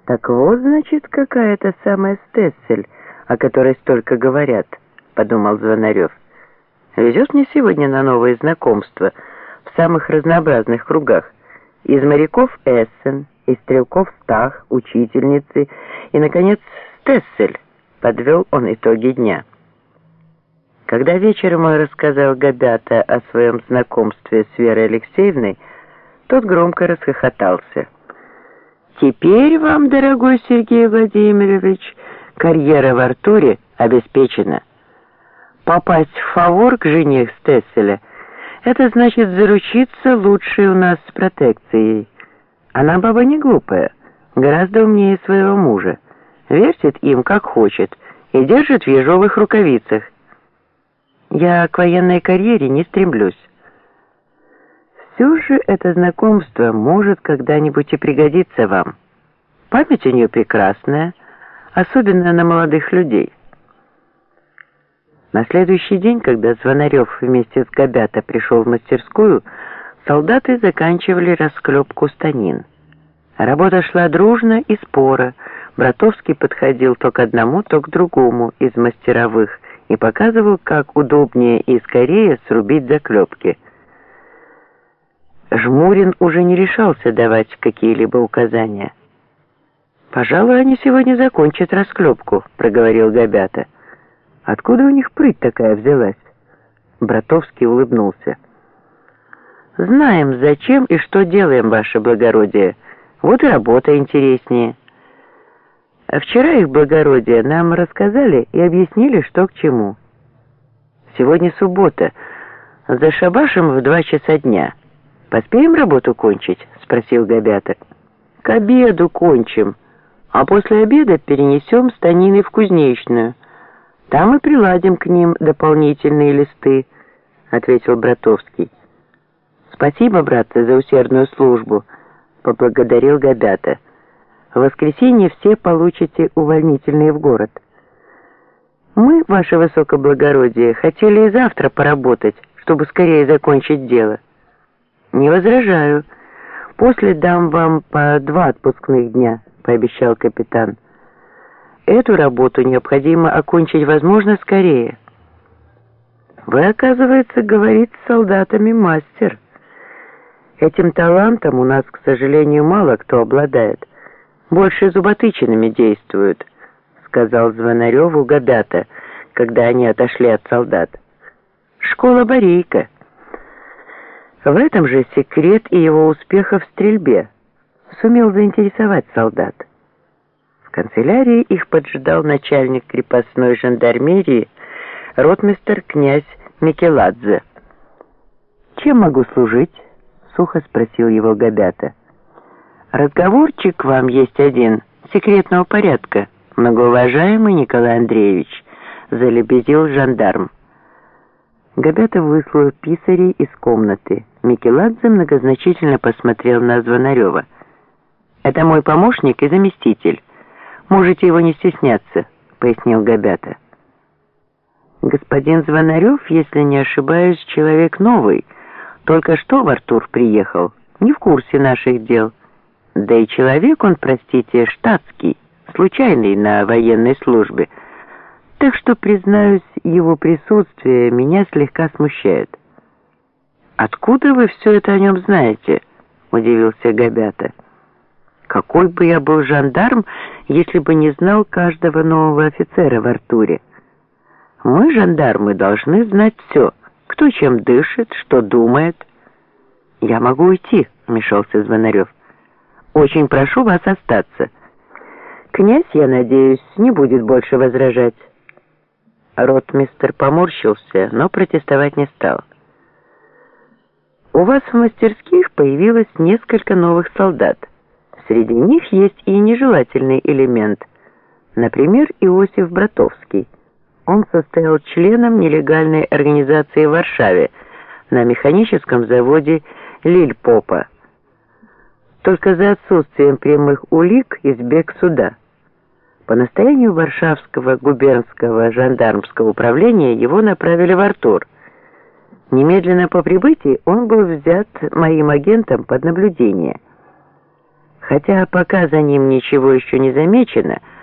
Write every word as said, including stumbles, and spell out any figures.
Так вот, значит, какая-то самая Стецель, о которой столько говорят, подумал Звонарев. Везет мне сегодня на новые знакомства в самых разнообразных кругах. Из моряков Эссен, из стрелков Стах, учительницы и, наконец, Стецель, подвел он итоги дня. Когда вечером он рассказал Габята о своем знакомстве с Верой Алексеевной, тот громко расхохотался. «Теперь вам, дорогой Сергей Владимирович, карьера в Артуре обеспечена. Попасть в фавор к жене Стецеля — это значит заручиться лучшей у нас с протекцией. Она баба не глупая, гораздо умнее своего мужа, вертит им как хочет и держит в ежовых рукавицах. Я к военной карьере не стремлюсь. Все же это знакомство может когда-нибудь и пригодиться вам. Память у нее прекрасная, особенно на молодых людей». На следующий день, когда Звонарев вместе с Габята пришел в мастерскую, солдаты заканчивали расклепку станин. Работа шла дружно и споро. Братовский подходил то к одному, то к другому из мастеровых и показывал, как удобнее и скорее срубить заклепки. Жмурин уже не решался давать какие-либо указания. «Пожалуй, они сегодня закончат расклепку», — проговорил Габята. «Откуда у них прыть такая взялась?» Братовский улыбнулся. «Знаем, зачем и что делаем, ваше благородие. Вот и работа интереснее. А вчера их благородие нам рассказали и объяснили, что к чему. Сегодня суббота. За шабашем в два часа дня. Поспеем работу кончить?» — спросил Габята. «К обеду кончим, а после обеда перенесем станины в кузнечную. Там и приладим к ним дополнительные листы», — ответил Братовский. «Спасибо, братцы, за усердную службу», — поблагодарил Габята. «В воскресенье все получите увольнительные в город». «Мы, ваше высокоблагородие, хотели и завтра поработать, чтобы скорее закончить дело». «Не возражаю. После дам вам по два отпускных дня», — пообещал капитан. «Эту работу необходимо окончить, возможно, скорее». «Вы, оказывается, говорит с солдатами мастер. Этим талантом у нас, к сожалению, мало кто обладает. Больше зуботычинами действуют», — сказал Звонареву Габята, когда они отошли от солдат. «Школа Борейка». В этом же секрет и его успеха в стрельбе. Сумел заинтересовать солдат. В канцелярии их поджидал начальник крепостной жандармерии, ротмистр князь Микеладзе. «Чем могу служить?» — сухо спросил его Габята. «Разговорчик вам есть один, секретного порядка, многоуважаемый Николай Андреевич», — залебезил жандарм. Габята выслал писарей из комнаты. Микеладзе многозначительно посмотрел на Звонарева. «Это мой помощник и заместитель. Можете его не стесняться», — пояснил Габята. «Господин Звонарев, если не ошибаюсь, человек новый. Только что в Артур приехал, не в курсе наших дел. Да и человек он, простите, штатский, случайный на военной службе. Так что, признаюсь, его присутствие меня слегка смущает». «Откуда вы все это о нем знаете?» — удивился Габята. «Какой бы я был жандарм, если бы не знал каждого нового офицера в Артуре? Мы, жандармы, должны знать все, кто чем дышит, что думает». «Я могу уйти», — вмешался Звонарев. «Очень прошу вас остаться. Князь, я надеюсь, не будет больше возражать». Ротмистр поморщился, но протестовать не стал. «У вас в мастерских появилось несколько новых солдат. Среди них есть и нежелательный элемент. Например, Иосиф Братовский. Он состоял членом нелегальной организации в Варшаве на механическом заводе Лильпопа. Только за отсутствием прямых улик избег суда. По настоянию Варшавского губернского жандармского управления его направили в Артур. Немедленно по прибытии он был взят моим агентом под наблюдение. Хотя пока за ним ничего еще не замечено,